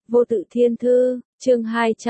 Vô tự thiên thư, chương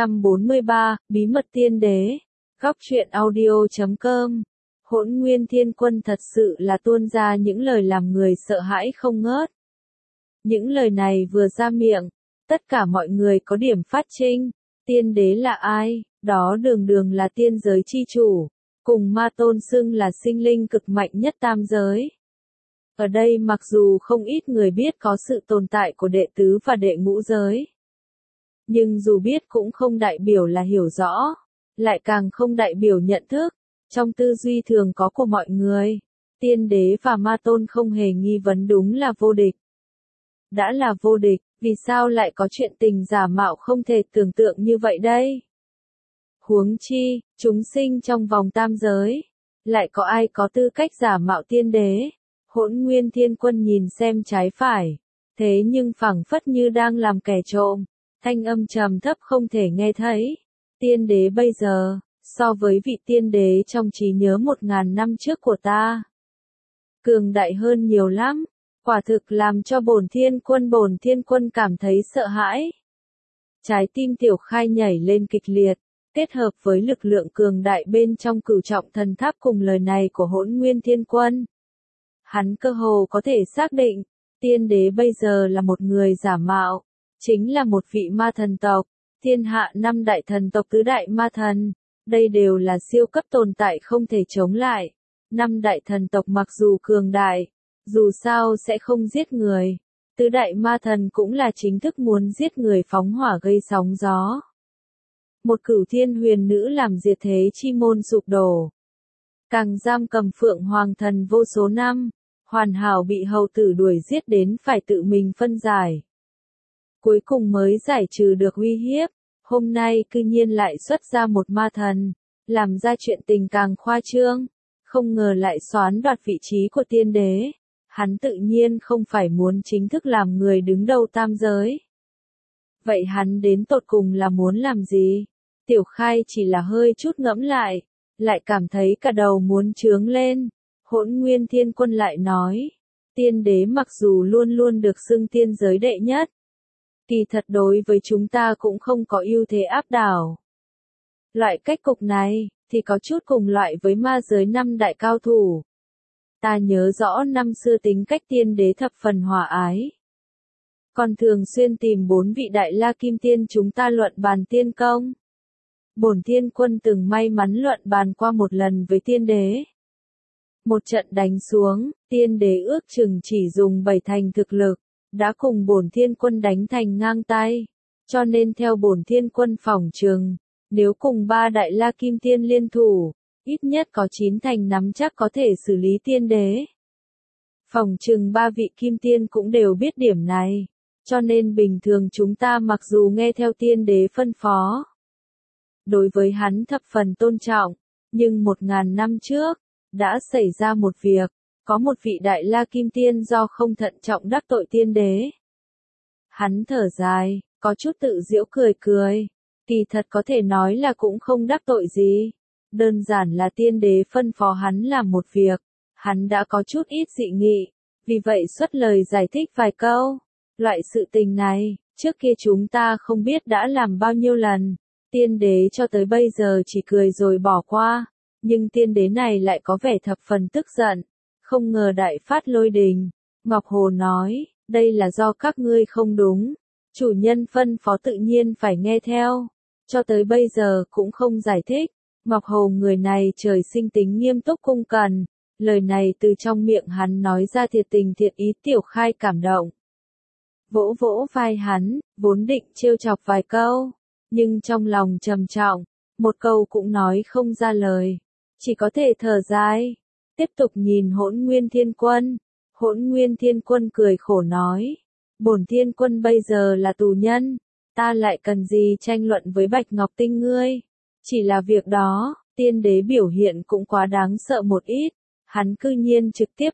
243, bí mật tiên đế. Góc truyện audio.com. Hỗn Nguyên Thiên Quân thật sự là tuôn ra những lời làm người sợ hãi không ngớt. Những lời này vừa ra miệng, tất cả mọi người có điểm phát trinh. Tiên đế là ai? Đó đường đường là tiên giới chi chủ, cùng Ma Tôn xưng là sinh linh cực mạnh nhất tam giới. Ở đây mặc dù không ít người biết có sự tồn tại của đệ tứ và đệ ngũ giới, nhưng dù biết cũng không đại biểu là hiểu rõ, lại càng không đại biểu nhận thức. Trong tư duy thường có của mọi người, tiên đế và Ma Tôn không hề nghi vấn đúng là vô địch. Đã là vô địch, vì sao lại có chuyện tình giả mạo không thể tưởng tượng như vậy đây? Huống chi, chúng sinh trong vòng tam giới, lại có ai có tư cách giả mạo tiên đế? Hỗn Nguyên Thiên Quân nhìn xem trái phải, thế nhưng phảng phất như đang làm kẻ trộm, thanh âm trầm thấp không thể nghe thấy. Tiên đế bây giờ, so với vị tiên đế trong trí nhớ 1000 năm trước của ta, cường đại hơn nhiều lắm, quả thực làm cho bổn thiên quân cảm thấy sợ hãi. Trái tim Tiểu Khai nhảy lên kịch liệt, kết hợp với lực lượng cường đại bên trong Cửu Trọng Thần Tháp cùng lời này của Hỗn Nguyên Thiên Quân. Hắn cơ hồ có thể xác định, tiên đế bây giờ là một người giả mạo, chính là một vị ma thần tộc, thiên hạ 5 đại thần tộc tứ đại ma thần, đây đều là siêu cấp tồn tại không thể chống lại. 5 đại thần tộc mặc dù cường đại, dù sao sẽ không giết người, tứ đại ma thần cũng là chính thức muốn giết người phóng hỏa gây sóng gió. Một Cửu Thiên Huyền Nữ làm diệt thế chi môn sụp đổ, càng giam cầm Phượng Hoàng Thần vô số năm, hoàn hảo bị hầu tử đuổi giết đến phải tự mình phân giải. Cuối cùng mới giải trừ được uy hiếp, hôm nay cư nhiên lại xuất ra một ma thần, làm ra chuyện tình càng khoa trương, không ngờ lại soán đoạt vị trí của tiên đế. Hắn tự nhiên không phải muốn chính thức làm người đứng đầu tam giới. Vậy hắn đến tột cùng là muốn làm gì? Tiểu Khai chỉ là hơi chút ngẫm lại cảm thấy cả đầu muốn chướng lên. Hỗn Nguyên Thiên Quân lại nói, tiên đế mặc dù luôn luôn được xưng tiên giới đệ nhất, kỳ thật đối với chúng ta cũng không có ưu thế áp đảo. Loại cách cục này, thì có chút cùng loại với ma giới 5 đại cao thủ. Ta nhớ rõ năm xưa tính cách tiên đế thập phần hòa ái, còn thường xuyên tìm 4 vị đại la kim tiên chúng ta luận bàn tiên công. Bổn thiên quân từng may mắn luận bàn qua một lần với tiên đế. Một trận đánh xuống, tiên đế ước chừng chỉ dùng 7 thành thực lực, đã cùng bổn thiên quân đánh thành ngang tay. Cho nên theo bổn thiên quân phỏng chừng, nếu cùng 3 đại la kim tiên liên thủ, ít nhất có 9 thành nắm chắc có thể xử lý tiên đế. Phỏng chừng 3 vị kim tiên cũng đều biết điểm này, cho nên bình thường chúng ta mặc dù nghe theo tiên đế phân phó, đối với hắn thập phần tôn trọng, nhưng 1000 năm trước, đã xảy ra một việc, có một vị đại la kim tiên do không thận trọng đắc tội tiên đế. Hắn thở dài, có chút tự giễu cười, kỳ thật có thể nói là cũng không đắc tội gì, đơn giản là tiên đế phân phó hắn làm một việc, hắn đã có chút ít dị nghị, vì vậy xuất lời giải thích vài câu. Loại sự tình này, trước kia chúng ta không biết đã làm bao nhiêu lần, tiên đế cho tới bây giờ chỉ cười rồi bỏ qua, nhưng tiên đế này lại có vẻ thập phần tức giận, không ngờ đại phát lôi đình. Ngọc Hồ nói, đây là do các ngươi không đúng, chủ nhân phân phó tự nhiên phải nghe theo, cho tới bây giờ cũng không giải thích. Ngọc Hồ người này trời sinh tính nghiêm túc cung cần, lời này từ trong miệng hắn nói ra thiệt tình thiện ý. Tiểu Khai cảm động, vỗ vỗ vai hắn, vốn định trêu chọc vài câu, nhưng trong lòng trầm trọng, một câu cũng nói không ra lời, chỉ có thể thở dài, tiếp tục nhìn Hỗn Nguyên Thiên Quân. Hỗn Nguyên Thiên Quân cười khổ nói, bổn thiên quân bây giờ là tù nhân, ta lại cần gì tranh luận với Bạch Ngọc Tinh ngươi, chỉ là việc đó, tiên đế biểu hiện cũng quá đáng sợ một ít, hắn cư nhiên trực tiếp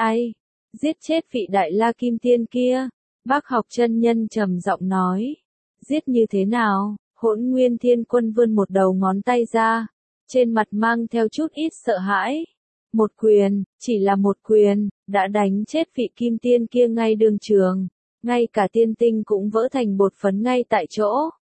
giết chết vị đại la kim tiên kia. Bác Học chân nhân trầm giọng nói, giết như thế nào? Hỗn Nguyên Thiên Quân vươn một đầu ngón tay ra, trên mặt mang theo chút ít sợ hãi. Một quyền, chỉ là một quyền, đã đánh chết vị kim tiên kia ngay đường trường. ngay cả tiên tinh cũng vỡ thành bột phấn ngay tại chỗ.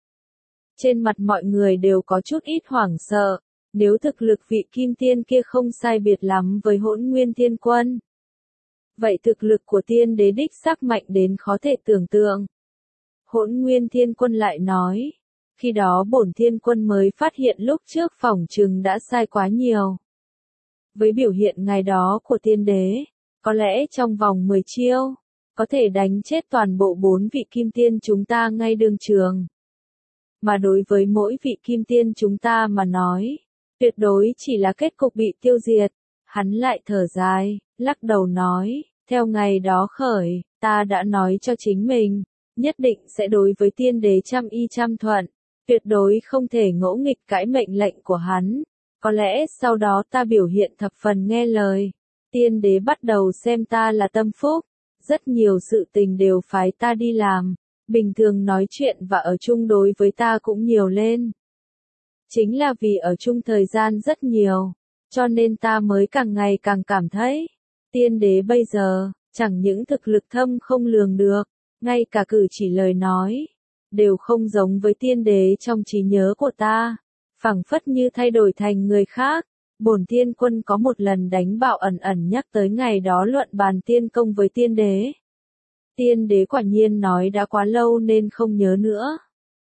Trên mặt mọi người đều có chút ít hoảng sợ, nếu thực lực vị kim tiên kia không sai biệt lắm với Hỗn Nguyên Thiên Quân. Vậy thực lực của tiên đế đích xác mạnh đến khó thể tưởng tượng. Hỗn Nguyên Thiên Quân lại nói, khi đó bổn thiên quân mới phát hiện lúc trước phỏng chừng đã sai quá nhiều. Với biểu hiện ngày đó của tiên đế, có lẽ trong vòng 10 chiêu, có thể đánh chết toàn bộ 4 vị kim tiên chúng ta ngay đường trường. Mà đối với mỗi vị kim tiên chúng ta mà nói, tuyệt đối chỉ là kết cục bị tiêu diệt. Hắn lại thở dài, lắc đầu nói, theo ngày đó khởi, ta đã nói cho chính mình, nhất định sẽ đối với tiên đế trăm y trăm thuận, tuyệt đối không thể ngỗ nghịch cãi mệnh lệnh của hắn. Có lẽ sau đó ta biểu hiện thập phần nghe lời, tiên đế bắt đầu xem ta là tâm phúc, rất nhiều sự tình đều phái ta đi làm, bình thường nói chuyện và ở chung đối với ta cũng nhiều lên. Chính là vì ở chung thời gian rất nhiều, cho nên ta mới càng ngày càng cảm thấy, tiên đế bây giờ, chẳng những thực lực thâm không lường được, ngay cả cử chỉ lời nói, đều không giống với tiên đế trong trí nhớ của ta, phảng phất như thay đổi thành người khác. Bổn thiên quân có một lần đánh bạo ẩn ẩn nhắc tới ngày đó luận bàn tiên công với tiên đế. Tiên đế quả nhiên nói đã quá lâu nên không nhớ nữa.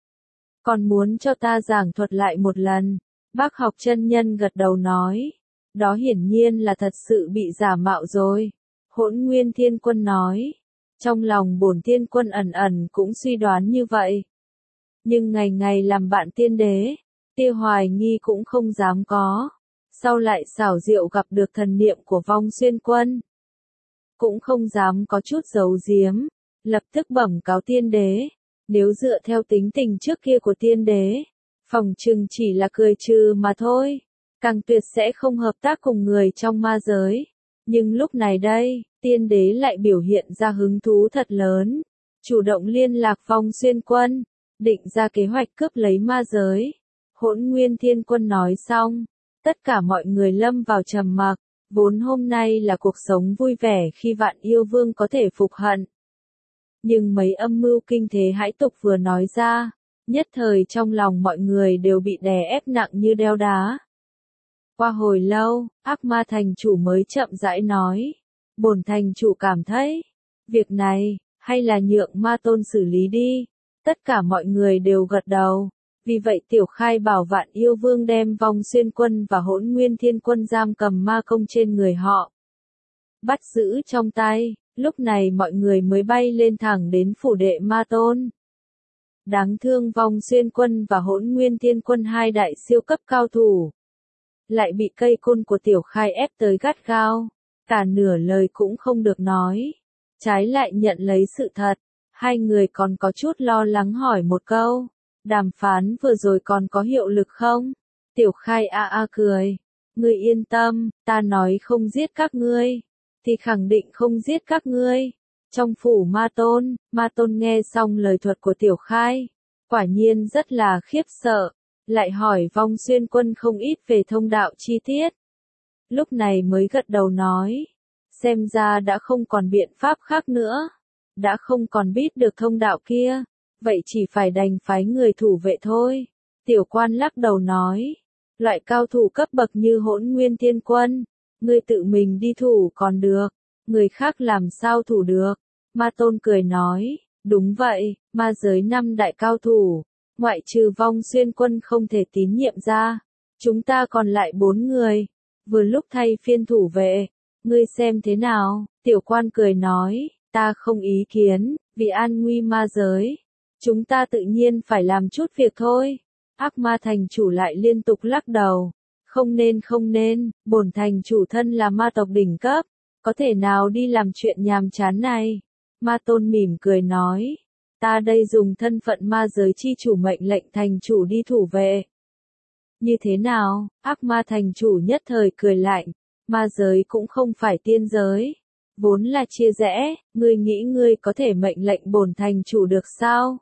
Còn muốn cho ta giảng thuật lại một lần, Bác Học chân nhân gật đầu nói, đó hiển nhiên là thật sự bị giả mạo rồi. Hỗn Nguyên Thiên Quân nói, trong lòng bổn thiên quân ẩn ẩn cũng suy đoán như vậy. Nhưng ngày ngày làm bạn tiên đế, Tiêu hoài nghi cũng không dám có. Sau lại xảo diệu gặp được thần niệm của Vong Xuyên Quân, cũng không dám có chút giấu giếm, lập tức bẩm cáo tiên đế. Nếu dựa theo tính tình trước kia của tiên đế, phỏng chừng chỉ là cười trừ mà thôi, càng tuyệt sẽ không hợp tác cùng người trong ma giới. Nhưng lúc này đây, tiên đế lại biểu hiện ra hứng thú thật lớn, chủ động liên lạc Vong Xuyên Quân, định ra kế hoạch cướp lấy ma giới. Hỗn Nguyên Thiên Quân nói xong, tất cả mọi người lâm vào trầm mặc, vốn hôm nay là cuộc sống vui vẻ khi Vạn Yêu Vương có thể phục hận. Nhưng mấy âm mưu kinh thế hãi tục vừa nói ra, nhất thời trong lòng mọi người đều bị đè ép nặng như đeo đá. Qua hồi lâu, Ác Ma thành chủ mới chậm rãi nói, bổn thành chủ cảm thấy, việc này, hay là nhượng Ma Tôn xử lý đi. Tất cả mọi người đều gật đầu. Vì vậy Tiểu Khai bảo Vạn Yêu Vương đem Vong Xuyên Quân và Hỗn Nguyên Thiên Quân giam cầm ma công trên người họ, bắt giữ trong tay. Lúc này mọi người mới bay lên thẳng đến phủ đệ Ma Tôn. Đáng thương Vong Xuyên Quân và Hỗn Nguyên Thiên Quân hai đại siêu cấp cao thủ, lại bị cây côn của Tiểu Khai ép tới gắt gao, cả nửa lời cũng không được nói, trái lại nhận lấy sự thật. Hai người còn có chút lo lắng hỏi một câu, đàm phán vừa rồi còn có hiệu lực không? Tiểu Khai cười, ngươi yên tâm, ta nói không giết các ngươi, thì khẳng định không giết các ngươi. Trong phủ Ma Tôn nghe xong lời thuật của Tiểu Khai, quả nhiên rất là khiếp sợ, lại hỏi Vong Xuyên Quân không ít về thông đạo chi tiết. Lúc này mới gật đầu nói, xem ra đã không còn biện pháp khác nữa, đã không còn biết được thông đạo kia, vậy chỉ phải đành phái người thủ vệ thôi. Tiểu quan lắc đầu nói, loại cao thủ cấp bậc như Hỗn Nguyên Thiên Quân, ngươi tự mình đi thủ còn được, người khác làm sao thủ được. Ma Tôn cười nói, đúng vậy, ma giới 5 đại cao thủ, ngoại trừ Vong Xuyên Quân không thể tín nhiệm ra, chúng ta còn lại 4 người, vừa lúc thay phiên thủ vệ, ngươi xem thế nào? Tiểu quan cười nói, ta không ý kiến, vì an nguy ma giới, chúng ta tự nhiên phải làm chút việc thôi. Ác Ma thành chủ lại liên tục lắc đầu, không nên, bổn thành chủ thân là ma tộc đỉnh cấp, có thể nào đi làm chuyện nhàm chán này. Ma Tôn mỉm cười nói, ta đây dùng thân phận ma giới chi chủ mệnh lệnh thành chủ đi thủ vệ. Như thế nào? Ác Ma thành chủ nhất thời cười lạnh, ma giới cũng không phải tiên giới, vốn là chia rẽ, ngươi nghĩ ngươi có thể mệnh lệnh bổn thành chủ được sao?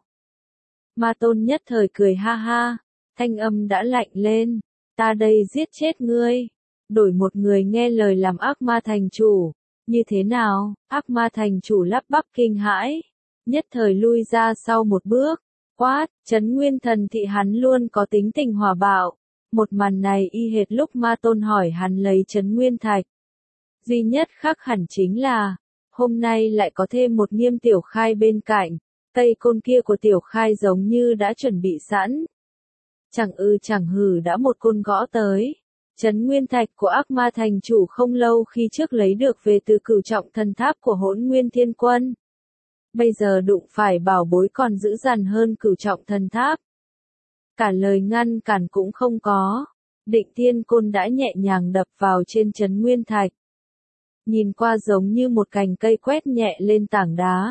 Ma Tôn nhất thời cười ha ha, thanh âm đã lạnh lên, ta đây giết chết ngươi, đổi một người nghe lời làm Ác Ma thành chủ, như thế nào? Ác Ma thành chủ lắp bắp kinh hãi, nhất thời lui ra sau một bước, quát, Trấn Nguyên Thần Thị hắn luôn có tính tình hỏa bạo. Một màn này y hệt lúc Ma Tôn hỏi hắn lấy Trấn Nguyên Thạch. Duy nhất khác hẳn chính là, hôm nay lại có thêm một Nghiêm Tiểu Khai bên cạnh, cây côn kia của Tiểu Khai giống như đã chuẩn bị sẵn. Chẳng chẳng hừ đã một côn gõ tới. Trấn Nguyên Thạch của Ác Ma Thành chủ không lâu khi trước lấy được về từ Cửu Trọng Thần Tháp của Hỗn Nguyên Thiên Quân. Bây giờ đụng phải bảo bối còn dữ dằn hơn Cửu Trọng Thần Tháp. Cả lời ngăn cản cũng không có. Định Thiên Côn đã nhẹ nhàng đập vào trên Trấn Nguyên Thạch. Nhìn qua giống như một cành cây quét nhẹ lên tảng đá.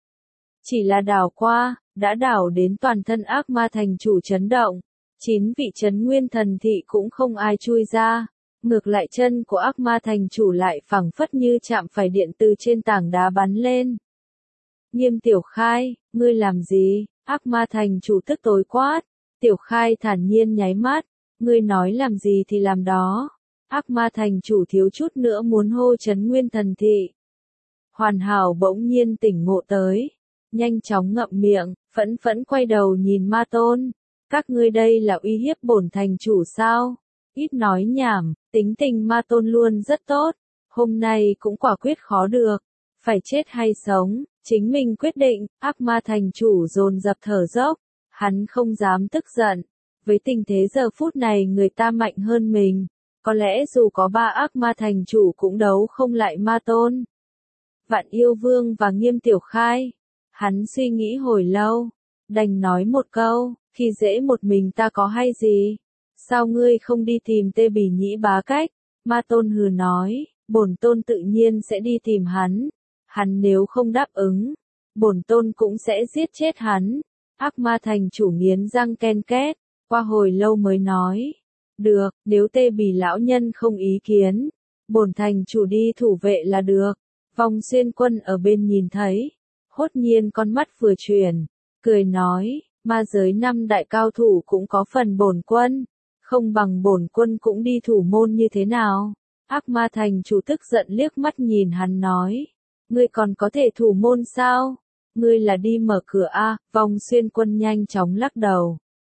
Chỉ là đảo qua, đã đảo đến toàn thân Ác Ma Thành chủ chấn động. 9 vị Trấn Nguyên Thần Thị cũng không ai chui ra. Ngược lại chân của Ác Ma Thành chủ lại phẳng phất như chạm phải điện từ trên tảng đá bắn lên. Nghiêm Tiểu Khai, ngươi làm gì? Ác Ma Thành chủ tức tối quát. Tiểu Khai thản nhiên nháy mắt. Ngươi nói làm gì thì làm đó. Ác Ma Thành chủ thiếu chút nữa muốn hô Trấn Nguyên Thần Thị. Hoàn Hảo bỗng nhiên tỉnh ngộ tới. Nhanh chóng ngậm miệng, phẫn phẫn quay đầu nhìn Ma Tôn. Các ngươi đây là uy hiếp bổn thành chủ sao? Ít nói nhảm, tính tình Ma Tôn luôn rất tốt. Hôm nay cũng quả quyết khó được. Phải chết hay sống, chính mình quyết định. Ác Ma Thành chủ dồn dập thở dốc. Hắn không dám tức giận. Với tình thế giờ phút này người ta mạnh hơn mình. Có lẽ dù có 3 Ác Ma Thành chủ cũng đấu không lại Ma Tôn. Vạn Yêu Vương và Nghiêm Tiểu Khai. Hắn suy nghĩ hồi lâu. Đành nói một câu, khi dễ một mình ta có hay gì? Sao ngươi không đi tìm Tê Bỉ Nhĩ Bá Cách? Ma Tôn hừ nói, bổn tôn tự nhiên sẽ đi tìm hắn. Hắn nếu không đáp ứng, bổn tôn cũng sẽ giết chết hắn. Ác Ma Thành chủ nghiến răng ken két, qua hồi lâu mới nói. Được, nếu Tê Bỉ lão nhân không ý kiến, bổn thành chủ đi thủ vệ là được. Vong Xuyên Quân ở bên nhìn thấy, hốt nhiên con mắt vừa chuyển, cười nói, ma giới 5 đại cao thủ cũng có phần bổn quân, không bằng bổn quân cũng đi thủ môn như thế nào. Ác Ma Thành chủ tức giận liếc mắt nhìn hắn nói, ngươi còn có thể thủ môn sao? Ngươi là đi mở cửa a? Vong Xuyên Quân nhanh chóng lắc đầu.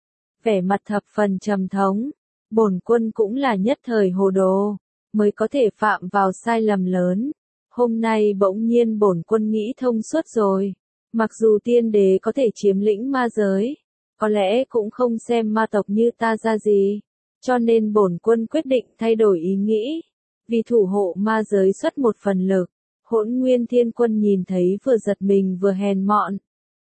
Vẻ mặt thập phần trầm thống, bổn quân cũng là nhất thời hồ đồ, mới có thể phạm vào sai lầm lớn. Hôm nay bỗng nhiên bổn quân nghĩ thông suốt rồi. Mặc dù tiên đế có thể chiếm lĩnh ma giới, có lẽ cũng không xem ma tộc như ta ra gì. Cho nên bổn quân quyết định thay đổi ý nghĩ. Vì thủ hộ ma giới xuất một phần lực. Hỗn Nguyên Thiên Quân nhìn thấy vừa giật mình vừa hèn mọn.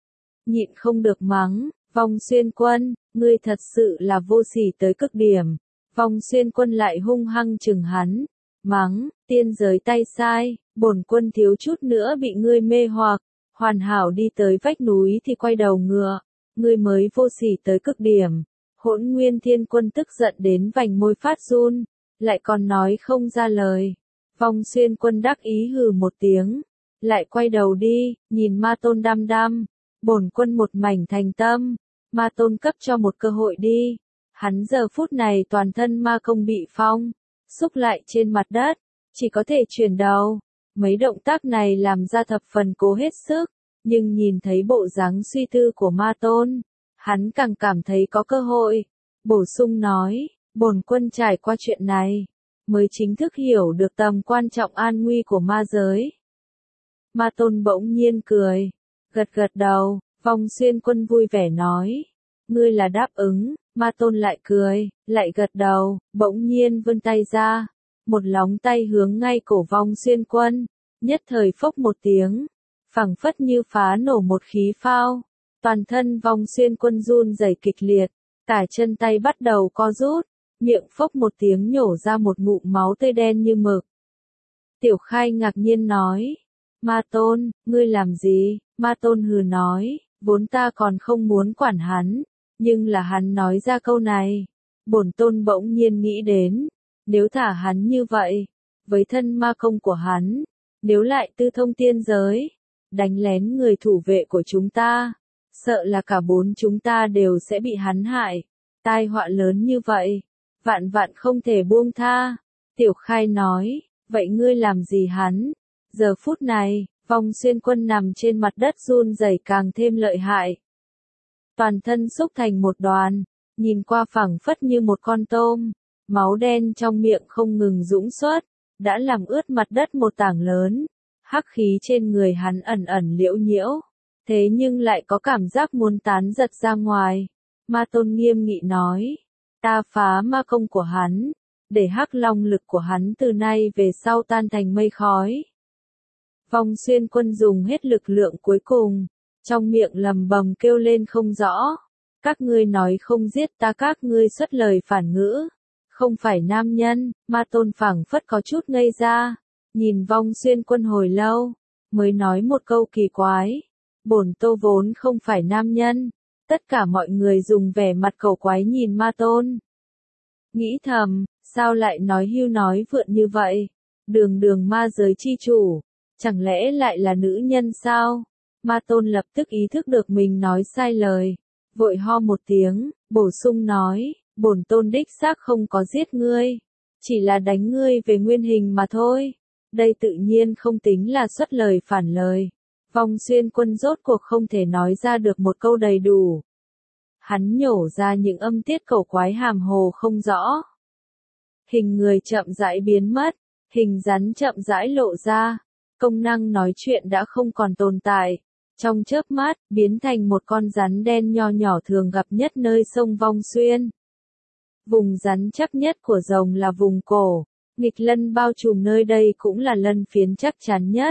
Nhịn không được mắng, Vong Xuyên Quân, ngươi thật sự là vô sỉ tới cực điểm. Vong Xuyên Quân lại hung hăng chừng hắn. Mắng, tiên giới tay sai, bổn quân thiếu chút nữa bị ngươi mê hoặc. Hoàn Hảo đi tới vách núi thì quay đầu ngựa. Ngươi mới vô sỉ tới cực điểm. Hỗn Nguyên Thiên Quân tức giận đến vành môi phát run. Lại còn nói không ra lời. Vong Xuyên Quân đắc ý hừ một tiếng. Lại quay đầu đi, nhìn Ma Tôn đăm đăm. Bổn quân một mảnh thành tâm. Ma Tôn cấp cho một cơ hội đi. Hắn giờ phút này toàn thân ma công bị phong. Xúc lại trên mặt đất. Chỉ có thể chuyển đầu. Mấy động tác này làm ra thập phần cố hết sức. Nhưng nhìn thấy bộ dáng suy tư của Ma Tôn. Hắn càng cảm thấy có cơ hội. Bổ sung nói, bổn quân trải qua chuyện này. Mới chính thức hiểu được tầm quan trọng an nguy của ma giới. Ma Tôn bỗng nhiên cười. Gật gật đầu, Vong Xuyên Quân vui vẻ nói. Ngươi là đáp ứng, Ma Tôn lại cười, lại gật đầu, bỗng nhiên vươn tay ra. Một lóng tay hướng ngay cổ Vong Xuyên Quân. Nhất thời phốc một tiếng. Phẳng phất như phá nổ một khí phao. Toàn thân Vong Xuyên Quân run rẩy kịch liệt. Cả chân tay bắt đầu co rút. Miệng phốc một tiếng nhổ ra một ngụm máu tươi đen như mực. Tiểu Khai ngạc nhiên nói. Ma Tôn, ngươi làm gì? Ma Tôn hừ nói, vốn ta còn không muốn quản hắn. Nhưng là hắn nói ra câu này. Bổn tôn bỗng nhiên nghĩ đến. Nếu thả hắn như vậy, với thân ma công của hắn, nếu lại tư thông tiên giới, đánh lén người thủ vệ của chúng ta, sợ là cả 4 chúng ta đều sẽ bị hắn hại. Tai họa lớn như vậy, vạn vạn không thể buông tha. Tiểu Khai nói, vậy ngươi làm gì hắn? Giờ phút này, Vong Xuyên Quân nằm trên mặt đất run rẩy càng thêm lợi hại. Toàn thân xúc thành một đoàn, nhìn qua phẳng phất như một con tôm, máu đen trong miệng không ngừng dũng xuất, đã làm ướt mặt đất một tảng lớn. Hắc khí trên người hắn ẩn ẩn liễu nhiễu, thế nhưng lại có cảm giác muốn tán giật ra ngoài. Ma Tôn nghiêm nghị nói, ta phá ma công của hắn, để hắc long lực của hắn từ nay về sau tan thành mây khói. Vong Xuyên Quân dùng hết lực lượng cuối cùng, trong miệng lầm bầm kêu lên không rõ. Các ngươi nói không giết ta, các ngươi xuất lời phản ngữ, không phải nam nhân. Ma Tôn phảng phất có chút ngây ra, nhìn Vong Xuyên Quân hồi lâu, mới nói một câu kỳ quái, bổn Tô vốn không phải nam nhân. Tất cả mọi người dùng vẻ mặt cầu quái nhìn Ma Tôn. Nghĩ thầm, sao lại nói hưu nói vượn như vậy? Đường đường ma giới chi chủ, chẳng lẽ lại là nữ nhân sao? Ma Tôn lập tức ý thức được mình nói sai lời, vội ho một tiếng, bổ sung nói, bổn Tôn đích xác không có giết ngươi, chỉ là đánh ngươi về nguyên hình mà thôi. Đây tự nhiên không tính là xuất lời phản lời. Vong Xuyên Quân rốt cuộc không thể nói ra được một câu đầy đủ. Hắn nhổ ra những âm tiết cầu quái hàm hồ không rõ. Hình người chậm rãi biến mất, hình rắn chậm rãi lộ ra, công năng nói chuyện đã không còn tồn tại. Trong chớp mắt, biến thành một con rắn đen nho nhỏ thường gặp nhất nơi sông Vong Xuyên. Vùng rắn chắc nhất của rồng là vùng cổ, nghịch lân bao trùm nơi đây cũng là lân phiến chắc chắn nhất.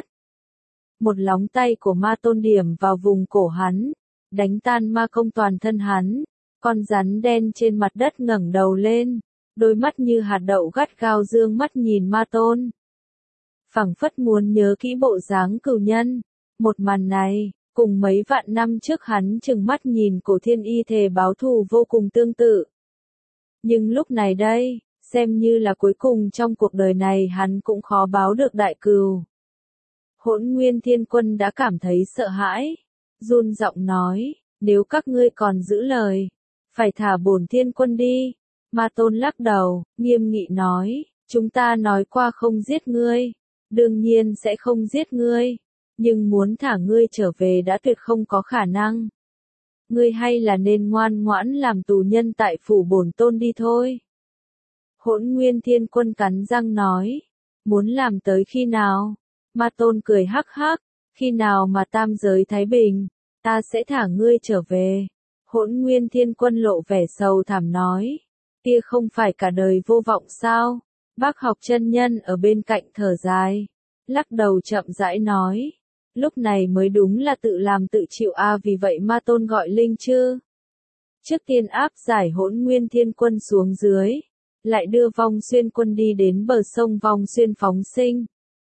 Một lóng tay của Ma Tôn điểm vào vùng cổ hắn, đánh tan ma công toàn thân hắn. Con rắn đen trên mặt đất ngẩng đầu lên, đôi mắt như hạt đậu gắt gao dương mắt nhìn Ma Tôn. Phảng phất muốn nhớ kỹ bộ dáng cừu nhân. Một màn này, cùng mấy vạn năm trước hắn trừng mắt nhìn Cổ Thiên Y thề báo thù vô cùng tương tự. Nhưng lúc này đây, xem như là cuối cùng trong cuộc đời này hắn cũng khó báo được đại cừu. Hỗn Nguyên Thiên Quân đã cảm thấy sợ hãi, run giọng nói, nếu các ngươi còn giữ lời, phải thả bổn Thiên Quân đi. Ma Tôn lắc đầu, nghiêm nghị nói, chúng ta nói qua không giết ngươi, đương nhiên sẽ không giết ngươi, nhưng muốn thả ngươi trở về đã tuyệt không có khả năng. Ngươi hay là nên ngoan ngoãn làm tù nhân tại phủ bổn Tôn đi thôi. Hỗn Nguyên Thiên Quân cắn răng nói, muốn làm tới khi nào? Ma Tôn cười hắc hắc, khi nào mà tam giới thái bình, ta sẽ thả ngươi trở về. Hỗn Nguyên Thiên Quân lộ vẻ sầu thảm nói, kia không phải cả đời vô vọng sao? Bác Học chân nhân ở bên cạnh thở dài, lắc đầu chậm rãi nói, lúc này mới đúng là tự làm tự chịu vì vậy Ma Tôn gọi Linh Chư. Trước tiên áp giải Hỗn Nguyên Thiên Quân xuống dưới, lại đưa Vong Xuyên Quân đi đến bờ sông Vong Xuyên phóng sinh.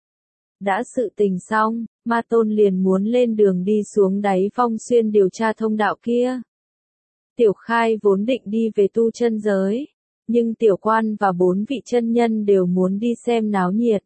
Đã sự tình xong, Ma Tôn liền muốn lên đường đi xuống đáy Vong Xuyên điều tra thông đạo kia. Tiểu Khai vốn định đi về tu chân giới, nhưng Tiểu Quan và 4 vị chân nhân đều muốn đi xem náo nhiệt.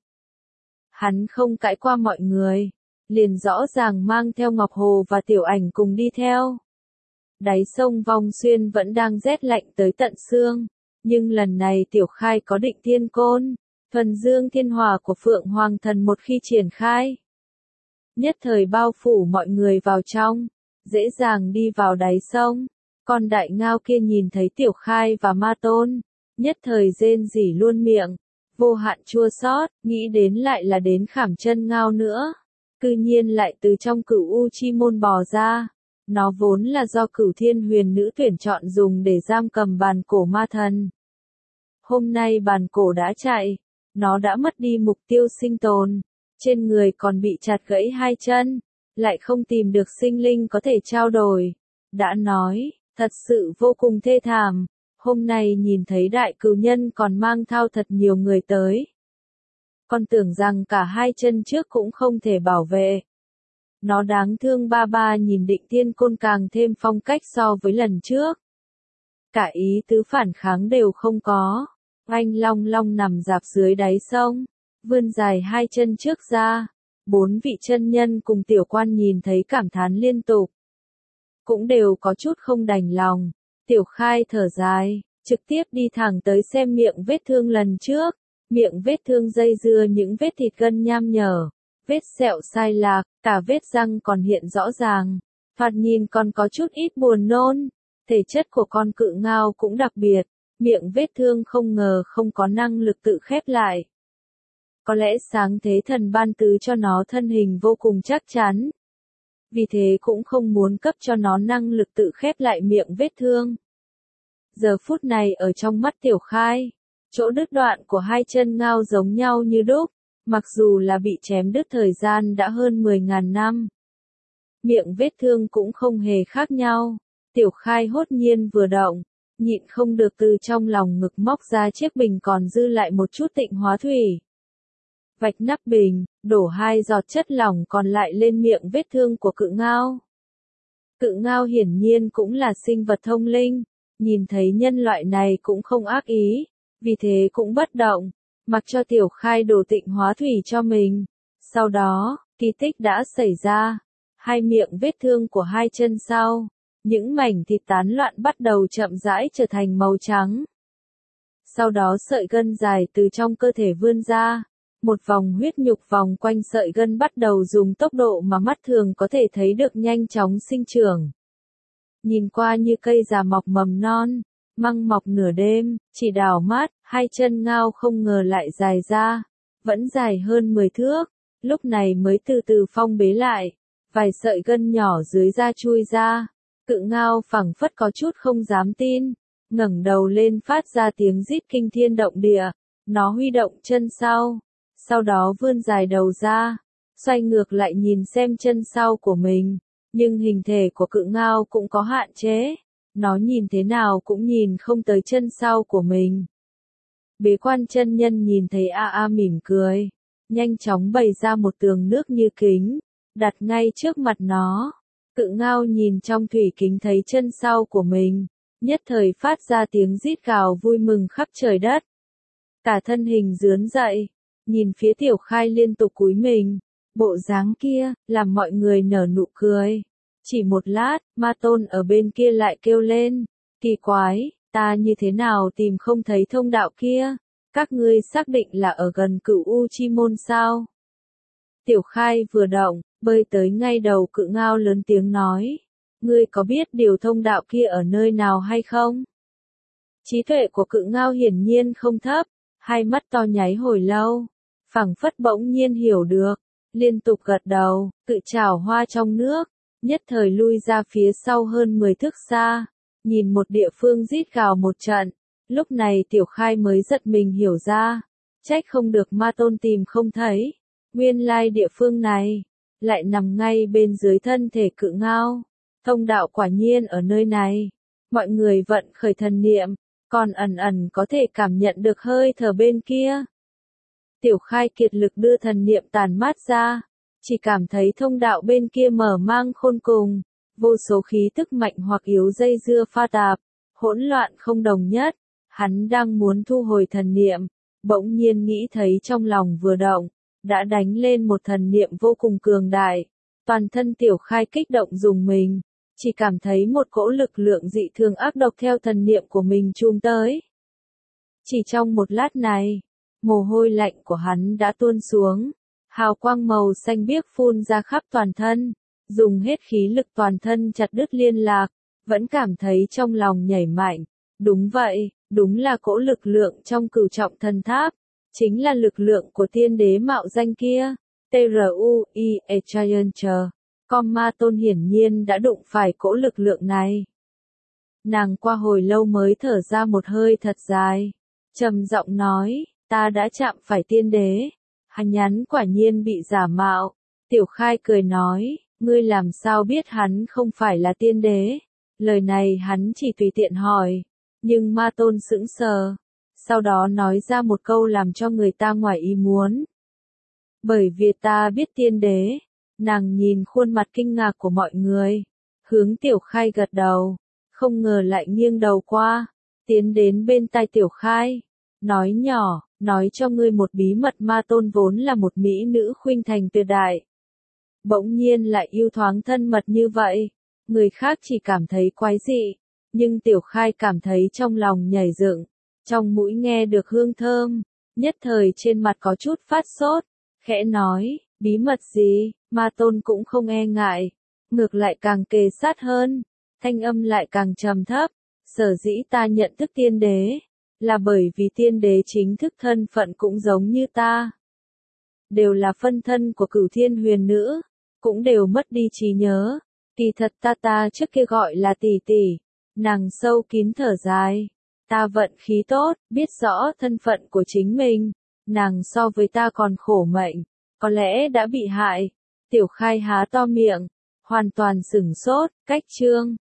Hắn không cãi qua mọi người, liền rõ ràng mang theo Ngọc Hồ và Tiểu Ảnh cùng đi theo. Đáy sông Vong Xuyên vẫn đang rét lạnh tới tận xương, nhưng lần này Tiểu Khai có định thiên côn, thuần dương thiên hỏa của Phượng Hoàng Thần một khi triển khai, nhất thời bao phủ mọi người vào trong, dễ dàng đi vào đáy sông. Con đại ngao kia nhìn thấy Tiểu Khai và Ma Tôn, nhất thời rên rỉ luôn miệng, vô hạn chua xót, nghĩ đến lại là đến Khảm Chân Ngao nữa, cư nhiên lại từ trong Cửu U Chi môn bò ra. Nó vốn là do Cửu Thiên Huyền Nữ tuyển chọn dùng để giam cầm bàn cổ ma thần. Hôm nay bàn cổ đã chạy, nó đã mất đi mục tiêu sinh tồn, trên người còn bị chặt gãy 2 chân, lại không tìm được sinh linh có thể trao đổi. Đã nói, thật sự vô cùng thê thảm, hôm nay nhìn thấy đại cừu nhân còn mang theo thật nhiều người tới. Con tưởng rằng cả 2 chân trước cũng không thể bảo vệ. Nó đáng thương ba ba nhìn Định Thiên Côn càng thêm phong cách so với lần trước. Cả ý tứ phản kháng đều không có. Anh long long nằm rạp dưới đáy sông, vươn dài 2 chân trước ra. 4 vị chân nhân cùng Tiểu Quan nhìn thấy cảm thán liên tục. Cũng đều có chút không đành lòng. Tiểu Khai thở dài, trực tiếp đi thẳng tới xem miệng vết thương lần trước. Miệng vết thương dây dưa những vết thịt gân nham nhở, vết sẹo sai lạc, cả vết răng còn hiện rõ ràng. Thoạt nhìn còn có chút ít buồn nôn. Thể chất của con cự ngao cũng đặc biệt, miệng vết thương không ngờ không có năng lực tự khép lại. Có lẽ sáng thế thần ban tứ cho nó thân hình vô cùng chắc chắn. Vì thế cũng không muốn cấp cho nó năng lực tự khép lại miệng vết thương. Giờ phút này ở trong mắt Tiểu Khai, chỗ đứt đoạn của hai chân ngao giống nhau như đúc, mặc dù là bị chém đứt thời gian đã hơn 10.000 năm. Miệng vết thương cũng không hề khác nhau. Tiểu Khai hốt nhiên vừa động, nhịn không được từ trong lòng ngực móc ra chiếc bình còn dư lại một chút tịnh hóa thủy. Vạch nắp bình, đổ 2 giọt chất lỏng còn lại lên miệng vết thương của cự ngao. Cự ngao hiển nhiên cũng là sinh vật thông linh, nhìn thấy nhân loại này cũng không ác ý, vì thế cũng bất động, mặc cho Tiểu Khai đổ tịnh hóa thủy cho mình. Sau đó, kỳ tích đã xảy ra, hai miệng vết thương của hai chân sau, những mảnh thịt tán loạn bắt đầu chậm rãi trở thành màu trắng. Sau đó sợi gân dài từ trong cơ thể vươn ra, một vòng huyết nhục vòng quanh sợi gân bắt đầu dùng tốc độ mà mắt thường có thể thấy được nhanh chóng sinh trưởng. Nhìn qua như cây già mọc mầm non, măng mọc nửa đêm, chỉ đảo mắt, hai chân ngao không ngờ lại dài ra, vẫn dài hơn 10 thước, lúc này mới từ từ phong bế lại, vài sợi gân nhỏ dưới da chui ra. Cự ngao phảng phất có chút không dám tin, ngẩng đầu lên phát ra tiếng rít kinh thiên động địa, nó huy động chân sau đó vươn dài đầu ra, xoay ngược lại nhìn xem chân sau của mình, nhưng hình thể của cự ngao cũng có hạn chế, nó nhìn thế nào cũng nhìn không tới chân sau của mình. Bế Quan chân nhân nhìn thấy A mỉm cười, nhanh chóng bày ra một tường nước như kính, đặt ngay trước mặt nó. Cự ngao nhìn trong thủy kính thấy chân sau của mình, nhất thời phát ra tiếng rít gào vui mừng khắp trời đất. Cả thân hình rướn dậy, nhìn phía Tiểu Khai liên tục cúi mình, bộ dáng kia, làm mọi người nở nụ cười. Chỉ một lát, Ma Tôn ở bên kia lại kêu lên, kỳ quái, ta như thế nào tìm không thấy thông đạo kia, các ngươi xác định là ở gần Cửu U Chi Môn sao? Tiểu Khai vừa động, bơi tới ngay đầu cự ngao lớn tiếng nói, ngươi có biết điều thông đạo kia ở nơi nào hay không? Trí tuệ của cự ngao hiển nhiên không thấp, hai mắt to nháy hồi lâu, phảng phất bỗng nhiên hiểu được, liên tục gật đầu, cự trảo hoa trong nước, nhất thời lui ra phía sau hơn 10 thước xa, nhìn một địa phương rít gào một trận, lúc này Tiểu Khai mới giật mình hiểu ra, trách không được Ma Tôn tìm không thấy, nguyên lai địa phương này lại nằm ngay bên dưới thân thể cự ngao. Thông đạo quả nhiên ở nơi này. Mọi người vận khởi thần niệm, còn ẩn ẩn có thể cảm nhận được hơi thở bên kia. Tiểu Khai kiệt lực đưa thần niệm tản mát ra, chỉ cảm thấy thông đạo bên kia mở mang khôn cùng, vô số khí tức mạnh hoặc yếu dây dưa pha tạp, hỗn loạn không đồng nhất. Hắn đang muốn thu hồi thần niệm, bỗng nhiên nghĩ thấy trong lòng vừa động, đã đánh lên một thần niệm vô cùng cường đại. Toàn thân Tiểu Khai kích động rùng mình, chỉ cảm thấy một cỗ lực lượng dị thường ác độc theo thần niệm của mình chum tới. Chỉ trong một lát này, mồ hôi lạnh của hắn đã tuôn xuống, hào quang màu xanh biếc phun ra khắp toàn thân, dùng hết khí lực toàn thân chặt đứt liên lạc, vẫn cảm thấy trong lòng nhảy mạnh. Đúng vậy, đúng là cỗ lực lượng trong Cửu Trọng Thần Tháp, chính là lực lượng của tiên đế mạo danh kia. TRUI Giant. Con Ma Tôn hiển nhiên đã đụng phải cỗ lực lượng này. Nàng qua hồi lâu mới thở ra một hơi thật dài, trầm giọng nói, ta đã chạm phải tiên đế. Hắn nhắn quả nhiên bị giả mạo. Tiểu Khai cười nói, ngươi làm sao biết hắn không phải là tiên đế? Lời này hắn chỉ tùy tiện hỏi, nhưng Ma Tôn sững sờ, sau đó nói ra một câu làm cho người ta ngoài ý muốn. Bởi vì ta biết tiên đế. Nàng nhìn khuôn mặt kinh ngạc của mọi người, hướng Tiểu Khai gật đầu, không ngờ lại nghiêng đầu qua, tiến đến bên tai Tiểu Khai, nói nhỏ, nói cho ngươi một bí mật. Ma Tôn vốn là một mỹ nữ khuynh thành tuyệt đại, bỗng nhiên lại yêu thoáng thân mật như vậy, người khác chỉ cảm thấy quái dị, nhưng Tiểu Khai cảm thấy trong lòng nhảy dựng, trong mũi nghe được hương thơm, nhất thời trên mặt có chút phát sốt, khẽ nói, Bí mật gì? Ma Tôn cũng không e ngại, ngược lại càng kề sát hơn, thanh âm lại càng trầm thấp. Sở dĩ ta nhận thức tiên đế, là bởi vì tiên đế chính thức thân phận cũng giống như ta. Đều là phân thân của Cửu Thiên Huyền Nữ, cũng đều mất đi trí nhớ. Kỳ thật ta trước kia gọi là tỷ tỷ. Nàng sâu kín thở dài. Ta vận khí tốt, biết rõ thân phận của chính mình. Nàng so với ta còn khổ mệnh, có lẽ đã bị hại. Tiểu Khai há to miệng, hoàn toàn sửng sốt, cách chương.